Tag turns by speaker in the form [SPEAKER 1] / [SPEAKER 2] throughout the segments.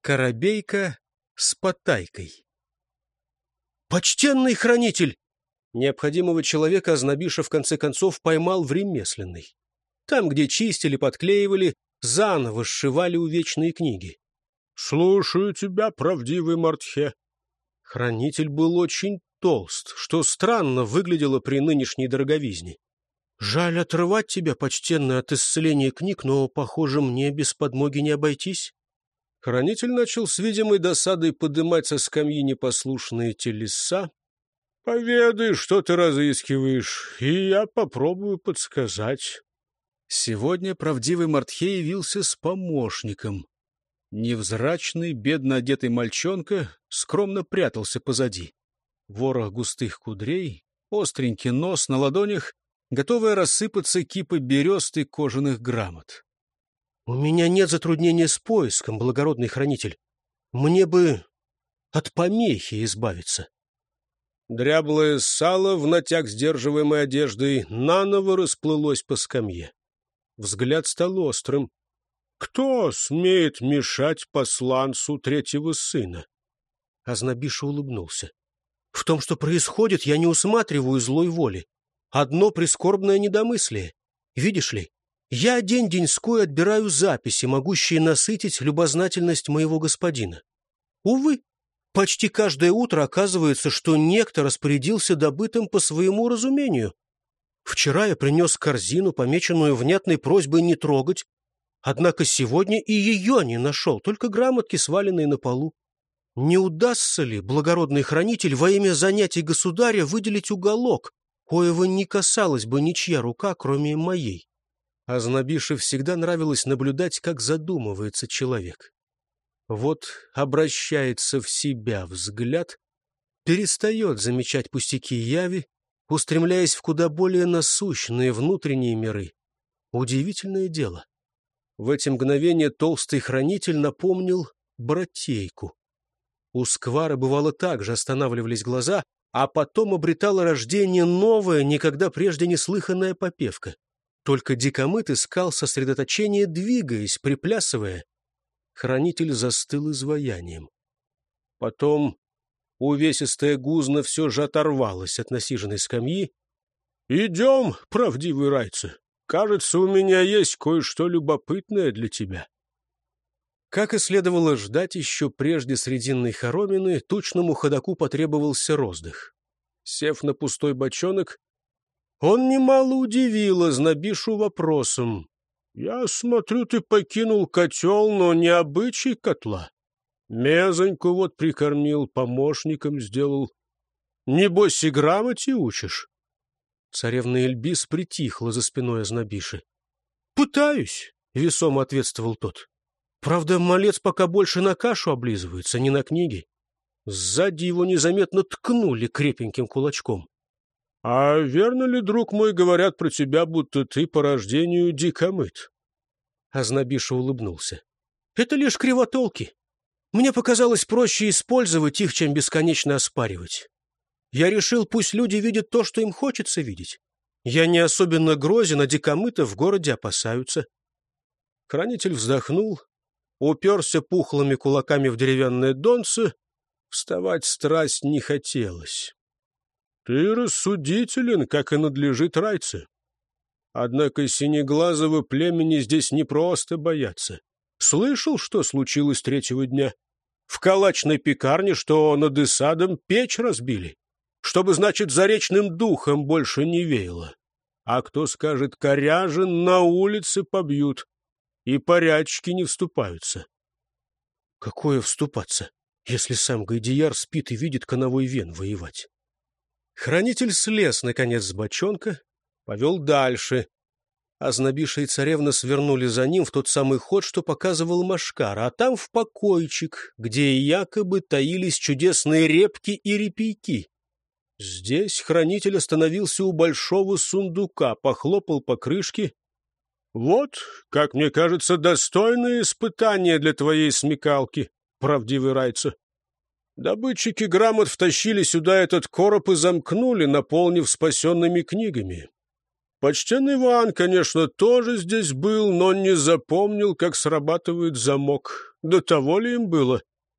[SPEAKER 1] Коробейка с потайкой. «Почтенный хранитель!» Необходимого человека Ознобиша в конце концов поймал в ремесленной. Там, где чистили, подклеивали, заново сшивали увечные книги.
[SPEAKER 2] «Слушаю тебя, правдивый Мартхе».
[SPEAKER 1] Хранитель был очень толст, что странно выглядело при нынешней дороговизне. «Жаль отрывать тебя, почтенный, от исцеления книг, но, похоже, мне без подмоги не обойтись». Хранитель начал с видимой досадой подымать со скамьи непослушные телеса.
[SPEAKER 2] «Поведай, что ты разыскиваешь, и я попробую подсказать».
[SPEAKER 1] Сегодня правдивый Мартхе явился с помощником. Невзрачный, бедно одетый мальчонка скромно прятался позади. Ворох густых кудрей, остренький нос на ладонях, готовая рассыпаться кипа берест и кожаных грамот. — У меня нет затруднения с поиском, благородный хранитель. Мне бы от помехи избавиться. Дряблое сало, в натяг сдерживаемой одеждой, наново расплылось по скамье. Взгляд стал острым.
[SPEAKER 2] «Кто смеет мешать посланцу третьего сына?»
[SPEAKER 1] Ознобиша улыбнулся. «В том, что происходит, я не усматриваю злой воли. Одно прискорбное недомыслие. Видишь ли, я день-деньской отбираю записи, могущие насытить любознательность моего господина. Увы, почти каждое утро оказывается, что некто распорядился добытым по своему разумению. Вчера я принес корзину, помеченную внятной просьбой не трогать, однако сегодня и ее не нашел, только грамотки, сваленные на полу. Не удастся ли, благородный хранитель, во имя занятий государя выделить уголок, коего не касалась бы ничья рука, кроме моей?» Ознобише всегда нравилось наблюдать, как задумывается человек. Вот обращается в себя взгляд, перестает замечать пустяки яви, устремляясь в куда более насущные внутренние миры. Удивительное дело. В эти мгновения толстый хранитель напомнил Братейку. У сквара бывало так же останавливались глаза, а потом обретала рождение новая, никогда прежде не слыханная попевка. Только дикомыт искал сосредоточение, двигаясь, приплясывая. Хранитель застыл изваянием. Потом увесистая гузна все же оторвалась от насиженной скамьи.
[SPEAKER 2] «Идем, правдивый райца. Кажется, у меня есть кое-что любопытное для тебя».
[SPEAKER 1] Как и следовало ждать, еще прежде срединной хоромины тучному ходоку потребовался роздых. Сев на пустой бочонок, он немало удивил Ознобишу вопросом.
[SPEAKER 2] «Я смотрю, ты покинул котел, но не обычай котла. Мезоньку вот прикормил, помощником сделал. Небось и грамоте учишь?»
[SPEAKER 1] Царевна Эльбис притихла за спиной Ознобиши. «Пытаюсь», — весомо ответствовал тот. «Правда, малец пока больше на кашу облизывается, не на книги». Сзади его незаметно ткнули крепеньким кулачком.
[SPEAKER 2] «А верно ли, друг мой, говорят про тебя, будто ты по рождению дикомыт?»
[SPEAKER 1] Ознобиша улыбнулся. «Это лишь кривотолки. Мне показалось проще использовать их, чем бесконечно оспаривать. Я решил, пусть люди видят то, что им хочется видеть. Я не особенно грозен, а дикомыта в городе опасаются». Хранитель вздохнул, уперся пухлыми кулаками в деревянное донце. Вставать страсть не хотелось.
[SPEAKER 2] «Ты рассудителен, как и надлежит райце. Однако синеглазого племени здесь не просто боятся. Слышал, что случилось третьего дня? В калачной пекарне, что над Исадом печь разбили, чтобы, значит, заречным духом больше не веяло. А кто скажет коряжен, на улице побьют, и порядчики не вступаются».
[SPEAKER 1] «Какое вступаться, если сам Гайдияр спит и видит коновой вен воевать?» Хранитель слез, наконец, с бочонка, повел дальше. Ознобиша и царевна свернули за ним в тот самый ход, что показывал Машкар, а там в покойчик, где якобы таились чудесные репки и репейки. Здесь хранитель остановился у большого сундука, похлопал по крышке.
[SPEAKER 2] «Вот, как мне кажется, достойное испытание для твоей смекалки, правдивый райца. Добытчики грамот втащили сюда этот короб и замкнули, наполнив спасенными книгами. Почтенный Иван, конечно, тоже здесь был, но не запомнил, как срабатывает замок. До того ли им было?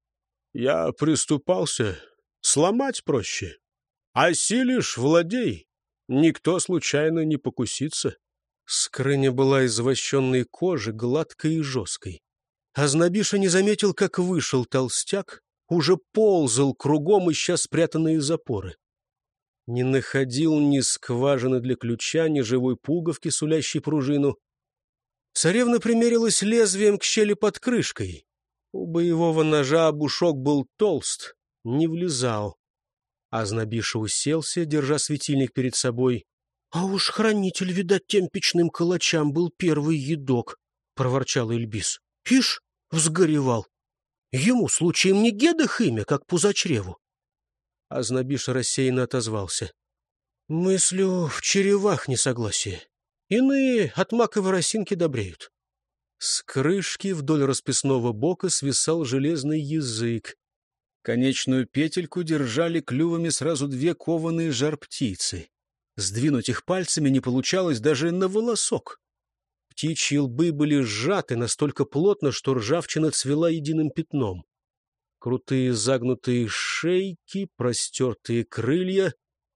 [SPEAKER 2] Я приступался, сломать проще. Осилишь — владей, никто случайно не покусится.
[SPEAKER 1] Скрыня была из вощенной кожи, гладкой и жесткой. Азнабиша не заметил, как вышел толстяк, уже ползал кругом, ища спрятанные запоры. Не находил ни скважины для ключа, ни живой пуговки, сулящей пружину. Царевна примерилась лезвием к щели под крышкой. У боевого ножа обушок был толст, не влезал. Азнабиша уселся, держа светильник перед собой. — А уж хранитель, видать, тем печным калачам был первый едок, — проворчал Эльбис. — Ишь, взгоревал. Ему случаем не Гедах имя, как Пузачреву. Азнабиша рассеянно отозвался. — Мыслю, в черевах несогласие. Иные от маковой росинки добреют. С крышки вдоль расписного бока свисал железный язык. Конечную петельку держали клювами сразу две кованые жар-птицы. Сдвинуть их пальцами не получалось даже на волосок. Птичьи лбы были сжаты настолько плотно, что ржавчина цвела единым пятном. Крутые загнутые шейки, простертые крылья.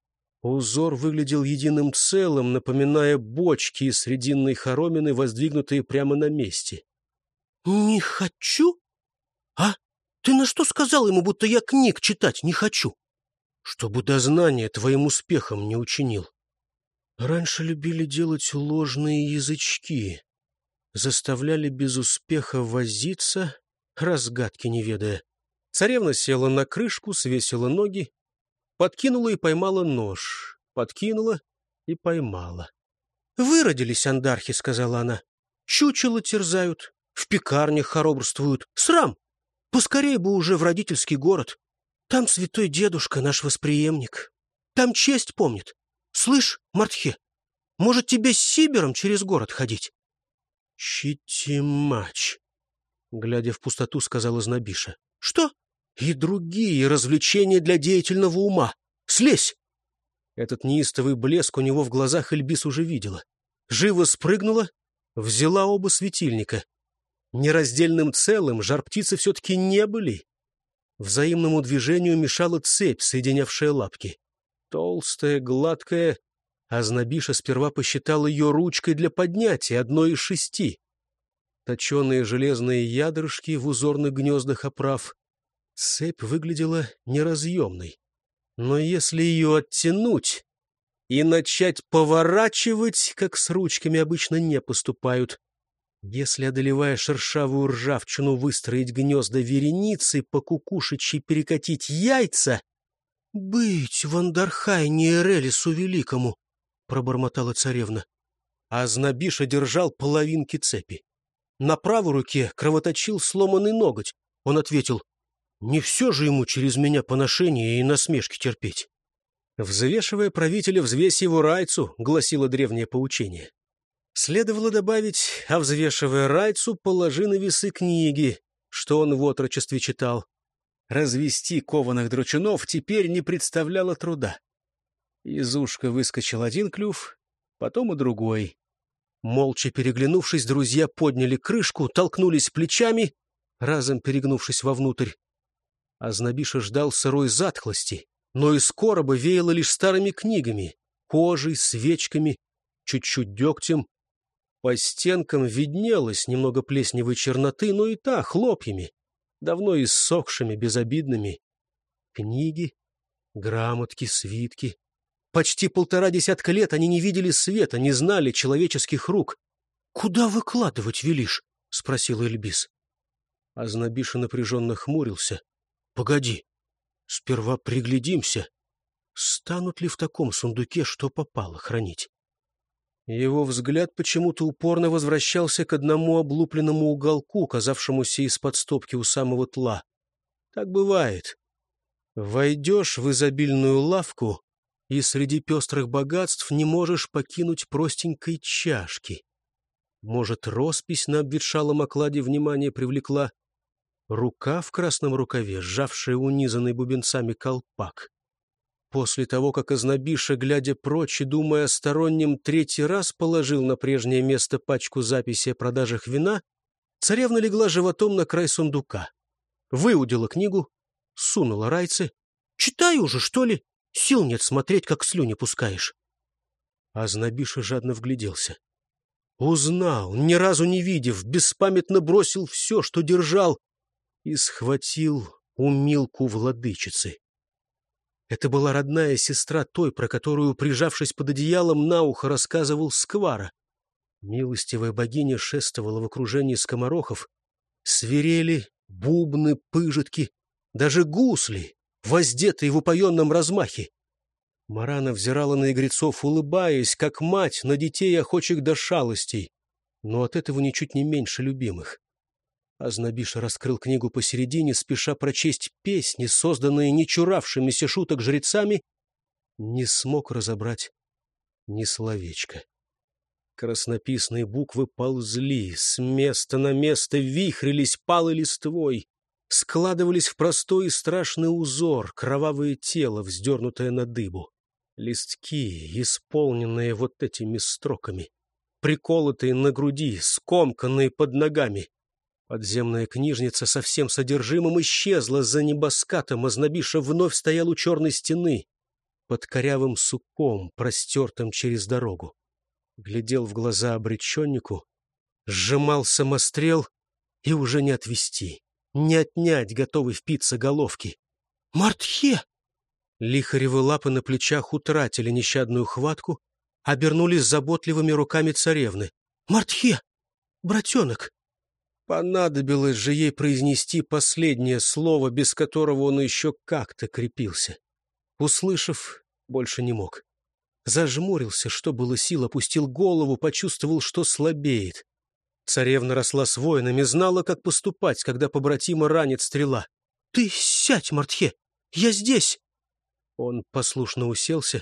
[SPEAKER 1] Узор выглядел единым целым, напоминая бочки из срединной хоромины, воздвигнутые прямо на месте. — Не хочу? А? Ты на что сказал ему, будто я книг читать не хочу? Чтобы дознание твоим успехом не учинил. Раньше любили делать ложные язычки. Заставляли без успеха возиться, разгадки не ведая. Царевна села на крышку, свесила ноги, подкинула и поймала нож, подкинула и поймала. — Выродились андархи, — сказала она. — Чучело терзают, в пекарнях хоробрствуют. Срам! Поскорей бы уже в родительский город. Там святой дедушка, наш восприемник. Там честь помнит. Слышь, Мартхе, может, тебе с Сибиром через город ходить? — Читимач, — глядя в пустоту, сказала Знобиша. — Что? И другие развлечения для деятельного ума. Слезь! Этот неистовый блеск у него в глазах Эльбис уже видела. Живо спрыгнула, взяла оба светильника. Нераздельным целым жар-птицы все-таки не были. Взаимному движению мешала цепь, соединявшая лапки. Толстая, гладкая, Азнабиша сперва посчитал ее ручкой для поднятия, одной из 6. Точеные железные ядрышки в узорных гнездах оправ. Цепь выглядела неразъемной. Но если ее оттянуть и начать поворачивать, как с ручками обычно не поступают, если, одолевая шершавую ржавчину, выстроить гнезда вереницей, по кукушечьи перекатить яйца... — Быть в Андархайне Эрелису Великому, — пробормотала царевна. Азнабиша держал половинки цепи. На правой руке кровоточил сломанный ноготь. Он ответил: — Не все же ему через меня поношения и насмешки терпеть. «Взвешивая правителя, взвесь его райцу», — гласило древнее поучение. Следовало добавить: а взвешивая райцу, положи на весы книги, что он в отрочестве читал. Развести кованых дручунов теперь не представляло труда. Из ушка выскочил один клюв, потом и другой. Молча переглянувшись, друзья подняли крышку, толкнулись плечами, разом перегнувшись вовнутрь. Азнабиша ждал сырой затхлости, но из короба веяло лишь старыми книгами, кожей, свечками, чуть-чуть дегтем. По стенкам виднелось немного плесневой черноты, но и та хлопьями, давно иссохшими, безобидными. Книги, грамотки, свитки. Почти 1,5 десятка лет они не видели света, не знали человеческих рук. — Куда выкладывать велишь? — спросил Эльбис. Азнабиша напряженно хмурился. — Погоди, сперва приглядимся. Станут ли в таком сундуке, что попало, хранить? Его взгляд почему-то упорно возвращался к одному облупленному уголку, казавшемуся из-под стопки у самого тла. Так бывает. Войдешь в изобильную лавку, и среди пестрых богатств не можешь покинуть простенькой чашки. Может, роспись на обветшалом окладе внимание привлекла? Рука в красном рукаве, сжавшая унизанный бубенцами колпак. После того, как Азнабиша, глядя прочь и думая о стороннем, 3-й раз положил на прежнее место пачку записей о продажах вина, Царевна легла животом на край сундука, выудила книгу, сунула райце. «Читай уже, что ли? Сил нет смотреть, как слюни пускаешь». Азнабиша жадно вгляделся. Узнал, ни разу не видев, беспамятно бросил все, что держал, и схватил умилку владычицы. Это была родная сестра той, про которую, прижавшись под одеялом, на ухо рассказывал Сквара. Милостивая богиня шествовала в окружении скоморохов. Свирели, бубны, пыжитки, даже гусли, воздетые в упоенном размахе. Марана взирала на игрецов, улыбаясь, как мать на детей, охочих до шалостей, но от этого ничуть не меньше любимых. Азнабиша раскрыл книгу посередине, спеша прочесть песни, созданные не чуравшимися шуток жрецами, не смог разобрать ни словечка. Краснописные буквы ползли, с места на место вихрились палой листвой, складывались в простой и страшный узор, кровавое тело, вздернутое на дыбу. Листки, исполненные вот этими строками, приколотые на груди, скомканные под ногами. Подземная книжница со всем содержимым исчезла за небоскатом, Азнабиша вновь стоял у черной стены, под корявым суком, простертым через дорогу. Глядел в глаза обреченнику, сжимал самострел и уже не отвести, не отнять, готовый впиться головки. «Мартхе!» Лихаревы лапы на плечах утратили нещадную хватку, обернулись заботливыми руками царевны. «Мартхе! Братенок!» Понадобилось же ей произнести последнее слово, без которого он еще как-то крепился. Услышав, больше не мог. Зажмурился, что было сил, опустил голову, почувствовал, что слабеет. Царевна росла с воинами, знала, как поступать, когда побратима ранит стрела. «Ты сядь, Мартхе! Я здесь!» Он послушно уселся.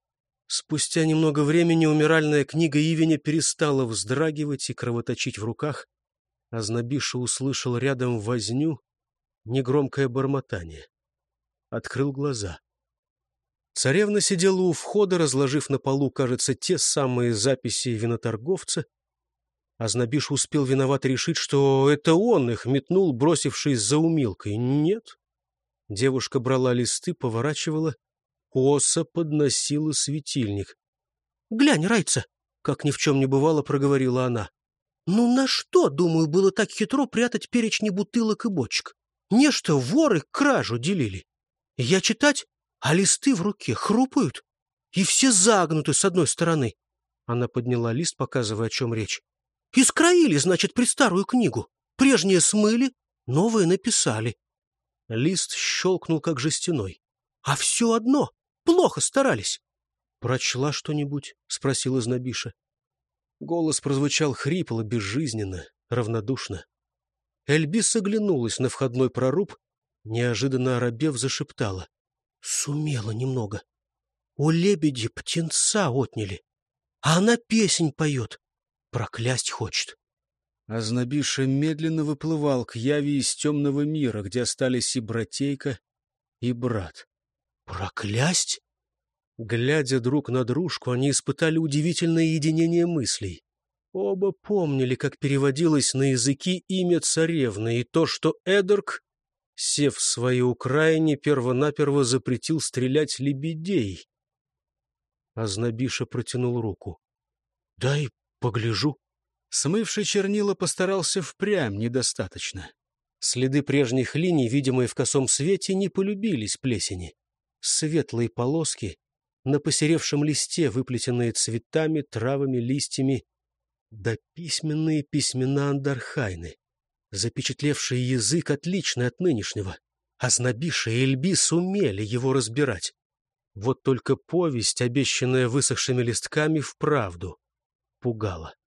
[SPEAKER 1] Спустя немного времени умиральная книга Ивеня перестала вздрагивать и кровоточить в руках. Азнабиша услышал рядом возню, негромкое бормотание. Открыл глаза. Царевна сидела у входа, разложив на полу, кажется, те самые записи виноторговца. Азнабиш успел виновато решить, что это он их метнул, бросившись за умилкой. Нет. Девушка брала листы, поворачивала, косо подносила светильник. — Глянь, Райца! — как ни в чем не бывало, проговорила она. — Ну на что, думаю, было так хитро прятать перечни бутылок и бочек? Нечто воры кражу делили. Я читать, а листы в руке хрупают, и все загнуты с одной стороны. Она подняла лист, показывая, о чем речь. И скроили, значит, предстарую книгу. Прежние смыли, новые написали. Лист щелкнул, как жестяной. А все одно, плохо старались. — Прочла что-нибудь? — спросила Азнабиша. Голос прозвучал хрипло, безжизненно, равнодушно. Эльбис оглянулась на входной проруб, неожиданно оробев зашептала. — Сумела немного. У лебеди птенца отняли, а она песнь поет, проклясть хочет. Азнабиша медленно выплывал к Яве из темного мира, где остались и братейка, и брат. Проклясть? Глядя друг на дружку, они испытали удивительное единение мыслей. Оба помнили, как переводилось на языки имя царевны, и то, что Эдорк, сев в своей Украине, первонаперво запретил стрелять лебедей. Азнабиша протянул руку. — Дай погляжу. Смывший чернила постарался впрямь недостаточно. Следы прежних линий, видимые в косом свете, не полюбились плесени. Светлые полоски на посеревшем листе, выплетенные цветами, травами, листьями, да письменные письмена Андархайны, запечатлевшие язык, отличный от нынешнего. Азнабиша и Эльбис умели его разбирать. Вот только повесть, обещанная высохшими листками, вправду пугала.